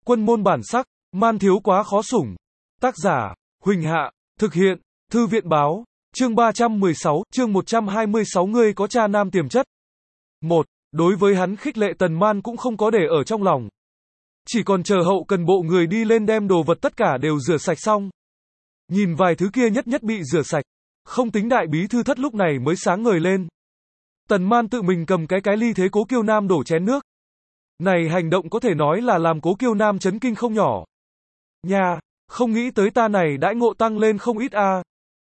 Quân môn bản sắc, man thiếu quá khó sủng. Tác giả, Huỳnh Hạ, thực hiện, Thư viện báo, chương 316, chương 126 ngươi có cha nam tiềm chất. 1. Đối với hắn khích lệ Tần Man cũng không có để ở trong lòng. Chỉ còn chờ hậu cần bộ người đi lên đem đồ vật tất cả đều rửa sạch xong. Nhìn vài thứ kia nhất nhất bị rửa sạch, không tính đại bí thư thất lúc này mới sáng ngời lên. Tần Man tự mình cầm cái ly thế Cố Kiêu Nam đổ chén nước. Này hành động có thể nói là làm Cố Kiêu Nam chấn kinh không nhỏ. Nha, không nghĩ tới ta này đãi ngộ tăng lên không ít a.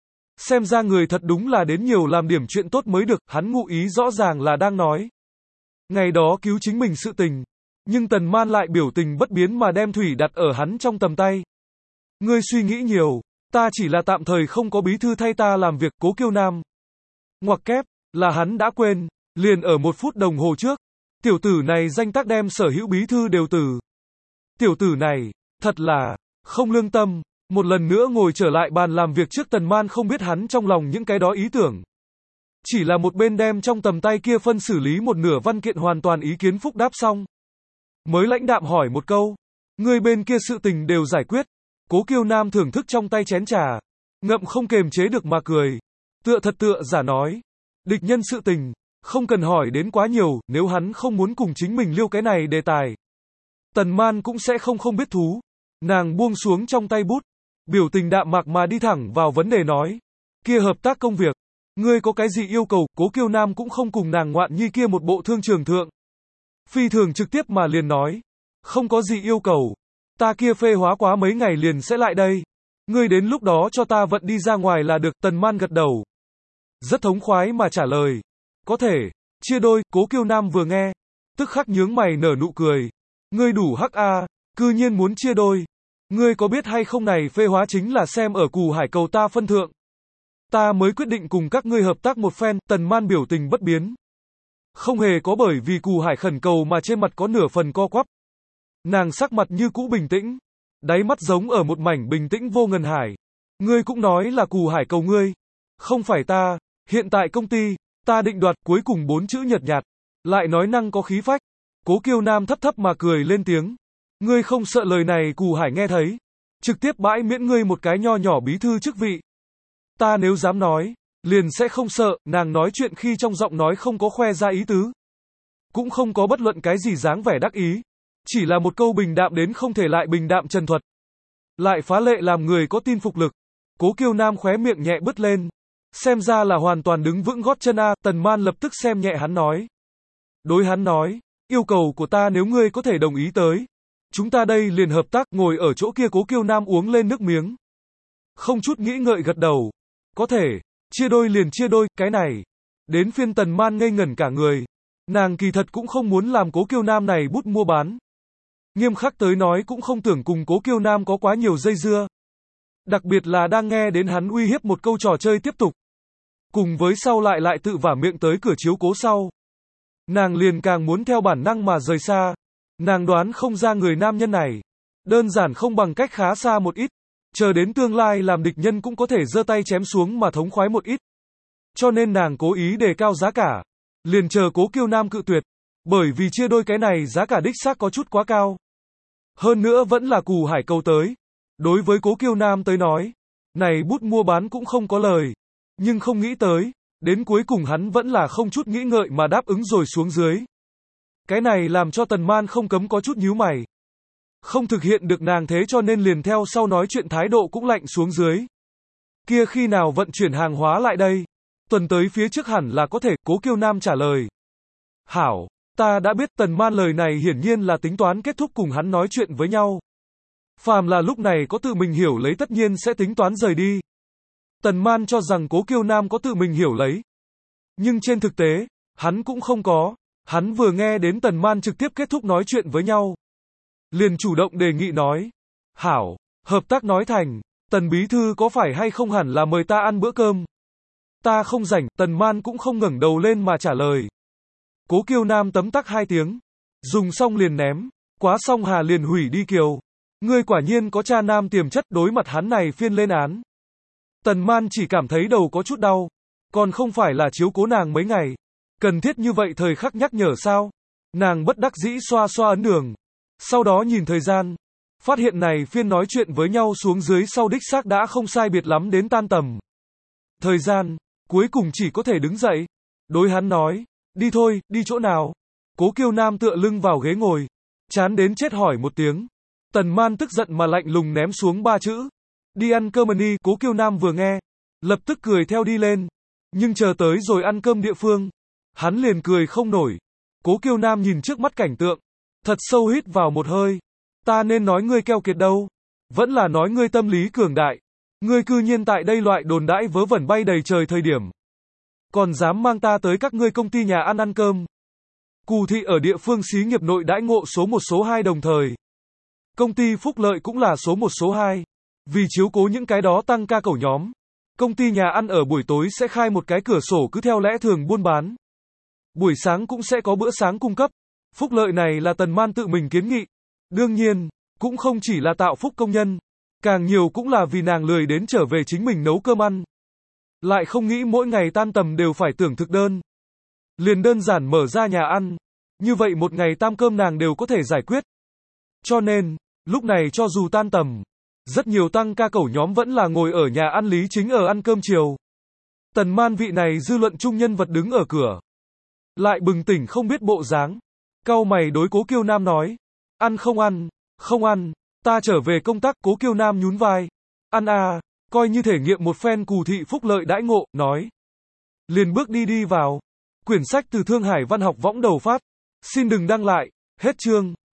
Xem ra người thật đúng là đến nhiều làm điểm chuyện tốt mới được, hắn ngụ ý rõ ràng là đang nói. Ngày đó cứu chính mình sự tình, nhưng Tần Man lại biểu tình bất biến mà đem thủy đặt ở hắn trong tầm tay. Ngươi suy nghĩ nhiều, ta chỉ là tạm thời không có bí thư thay ta làm việc. Cố Kiêu Nam. Ngoặc kép, là hắn đã quên, liền ở 1 phút đồng hồ trước, tiểu tử này danh tác đem sở hữu bí thư đều từ. Tiểu tử này, thật là, không lương tâm, một lần nữa ngồi trở lại bàn làm việc trước. Tần Man không biết hắn trong lòng những cái đó ý tưởng. Chỉ là một bên đem trong tầm tay kia phân xử lý một nửa văn kiện hoàn toàn ý kiến phúc đáp xong. Mới lãnh đạm hỏi một câu, người bên kia sự tình đều giải quyết. Cố Kiêu Nam thưởng thức trong tay chén trà, ngậm không kềm chế được mà cười. Tựa thật tựa giả nói, địch nhân sự tình, không cần hỏi đến quá nhiều, nếu hắn không muốn cùng chính mình liêu cái này đề tài. Tần Man cũng sẽ không biết thú. Nàng buông xuống trong tay bút, biểu tình đạm mạc mà đi thẳng vào vấn đề nói, kia hợp tác công việc, ngươi có cái gì yêu cầu? Cố Kiêu Nam cũng không cùng nàng ngoạn nhi kia một bộ thương trường thượng. Phi thường trực tiếp mà liền nói, không có gì yêu cầu, ta kia phê hóa quá mấy ngày liền sẽ lại đây. Ngươi đến lúc đó cho ta vận đi ra ngoài là được. Tần Man gật đầu, rất thống khoái mà trả lời, có thể, chia đôi. Cố Kiêu Nam vừa nghe, tức khắc nhướng mày nở nụ cười, ngươi đủ hắc a, cư nhiên muốn chia đôi. Ngươi có biết hay không này phê hóa chính là xem ở Cù Hải cầu ta phân thượng. Ta mới quyết định cùng các ngươi hợp tác một phen. Tần Man biểu tình bất biến, không hề có bởi vì Cù Hải khẩn cầu mà trên mặt có nửa phần co quắp. Nàng sắc mặt như cũ bình tĩnh, đáy mắt giống ở một mảnh bình tĩnh vô ngần hải. Ngươi cũng nói là Cù Hải cầu ngươi, không phải ta. Hiện tại công ty, ta định đoạt. Cuối cùng 4 chữ nhợt nhạt, lại nói năng có khí phách. Cố Kiêu Nam thấp thấp mà cười lên tiếng. Ngươi không sợ lời này Cù Hải nghe thấy, trực tiếp bãi miễn ngươi một cái nho nhỏ bí thư chức vị? Ta nếu dám nói, liền sẽ không sợ. Nàng nói chuyện khi trong giọng nói không có khoe ra ý tứ, cũng không có bất luận cái gì dáng vẻ đắc ý, chỉ là một câu bình đạm đến không thể lại bình đạm trần thuật, lại phá lệ làm người có tin phục lực. Cố Kiêu Nam khóe miệng nhẹ bứt lên, xem ra là hoàn toàn đứng vững gót chân a. Tần Man lập tức xem nhẹ hắn nói, đối hắn nói, yêu cầu của ta nếu ngươi có thể đồng ý tới, chúng ta đây liền hợp tác. Ngồi ở chỗ kia Cố Kiêu Nam uống lên nước miếng, không chút nghĩ ngợi gật đầu, có thể, chia đôi liền chia đôi. Cái này, đến phiên Tần Man ngây ngẩn cả người. Nàng kỳ thật cũng không muốn làm Cố Kiêu Nam này bút mua bán. Nghiêm khắc tới nói cũng không tưởng cùng Cố Kiêu Nam có quá nhiều dây dưa. Đặc biệt là đang nghe đến hắn uy hiếp một câu trò chơi tiếp tục. Cùng với sau lại tự vả miệng tới cửa chiếu cố sau. Nàng liền càng muốn theo bản năng mà rời xa. Nàng đoán không ra người nam nhân này, đơn giản không bằng cách khá xa một ít. Chờ đến tương lai làm địch nhân cũng có thể giơ tay chém xuống mà thống khoái một ít. Cho nên nàng cố ý đề cao giá cả, liền chờ Cố Kiêu Nam cự tuyệt. Bởi vì chia đôi cái này giá cả đích xác có chút quá cao. Hơn nữa vẫn là Cù Hải cầu tới. Đối với Cố Kiêu Nam tới nói, này bút mua bán cũng không có lời. Nhưng không nghĩ tới, đến cuối cùng hắn vẫn là không chút nghĩ ngợi mà đáp ứng rồi xuống dưới. Cái này làm cho Tần Man không cấm có chút nhíu mày. Không thực hiện được nàng thế cho nên liền theo sau nói chuyện thái độ cũng lạnh xuống dưới. Kia khi nào vận chuyển hàng hóa lại đây? Tuần tới phía trước hẳn là có thể. Cố Kiêu Nam trả lời. Hảo, ta đã biết. Tần Man lời này hiển nhiên là tính toán kết thúc cùng hắn nói chuyện với nhau. Phàm là lúc này có tự mình hiểu lấy tất nhiên sẽ tính toán rời đi. Tần Man cho rằng Cố Kiêu Nam có tự mình hiểu lấy. Nhưng trên thực tế, hắn cũng không có. Hắn vừa nghe đến Tần Man trực tiếp kết thúc nói chuyện với nhau, liền chủ động đề nghị nói, hảo, hợp tác nói thành, Tần bí thư có phải hay không hẳn là mời ta ăn bữa cơm? Ta không rảnh. Tần Man cũng không ngẩng đầu lên mà trả lời. Cố Kiêu Nam tấm tắc 2 tiếng, dùng xong liền ném, quá xong hà liền hủy đi kiều. Ngươi quả nhiên có cha nam tiềm chất. Đối mặt hắn này phiên lên án, Tần Man chỉ cảm thấy đầu có chút đau, còn không phải là chiếu cố nàng mấy ngày, cần thiết như vậy thời khắc nhắc nhở sao? Nàng bất đắc dĩ xoa xoa ấn đường, sau đó nhìn thời gian, Phát hiện này phiên nói chuyện với nhau xuống dưới sau đích xác đã không sai biệt lắm đến tan tầm. Thời gian, cuối cùng chỉ có thể đứng dậy. Đối hắn nói, đi thôi, đi chỗ nào? Cố Kiêu Nam tựa lưng vào ghế ngồi, chán đến chết hỏi một tiếng. Tần Man tức giận mà lạnh lùng ném xuống 3 chữ. Đi ăn cơm đi, Cố Kiêu Nam vừa nghe, lập tức cười theo đi lên. Nhưng chờ tới rồi ăn cơm địa phương, hắn liền cười không nổi. Cố Kiêu Nam nhìn trước mắt cảnh tượng, thật sâu hít vào một hơi. Ta nên nói ngươi keo kiệt đâu, vẫn là nói ngươi tâm lý cường đại. Ngươi cư nhiên tại đây loại đồn đãi vớ vẩn bay đầy trời thời điểm, còn dám mang ta tới các ngươi công ty nhà ăn cơm. Cù thị ở địa phương xí nghiệp nội đãi ngộ số 1 số 2 đồng thời. Công ty phúc lợi cũng là số 1 số 2. Vì chiếu cố những cái đó tăng ca cẩu nhóm, công ty nhà ăn ở buổi tối sẽ khai một cái cửa sổ cứ theo lẽ thường buôn bán. Buổi sáng cũng sẽ có bữa sáng cung cấp. Phúc lợi này là Tần Man tự mình kiến nghị. Đương nhiên, cũng không chỉ là tạo phúc công nhân, càng nhiều cũng là vì nàng lười đến trở về chính mình nấu cơm ăn. Lại không nghĩ mỗi ngày tan tầm đều phải tưởng thực đơn. Liền đơn giản mở ra nhà ăn. Như vậy một ngày tam cơm nàng đều có thể giải quyết. Cho nên, lúc này cho dù tan tầm, rất nhiều tăng ca cẩu nhóm vẫn là ngồi ở nhà ăn Lý Chính ở ăn cơm chiều. Tần Man vị này dư luận trung nhân vật đứng ở cửa, lại bừng tỉnh không biết bộ dáng. Cau mày đối Cố Kiêu Nam nói, ăn không ăn, không ăn, ta trở về công tác. Cố Kiêu Nam nhún vai, ăn à, coi như thể nghiệm một phen cù thị phúc lợi đãi ngộ, nói. Liền bước đi vào. Quyển sách từ Thương Hải Văn học võng đầu phát. Xin đừng đăng lại, hết chương.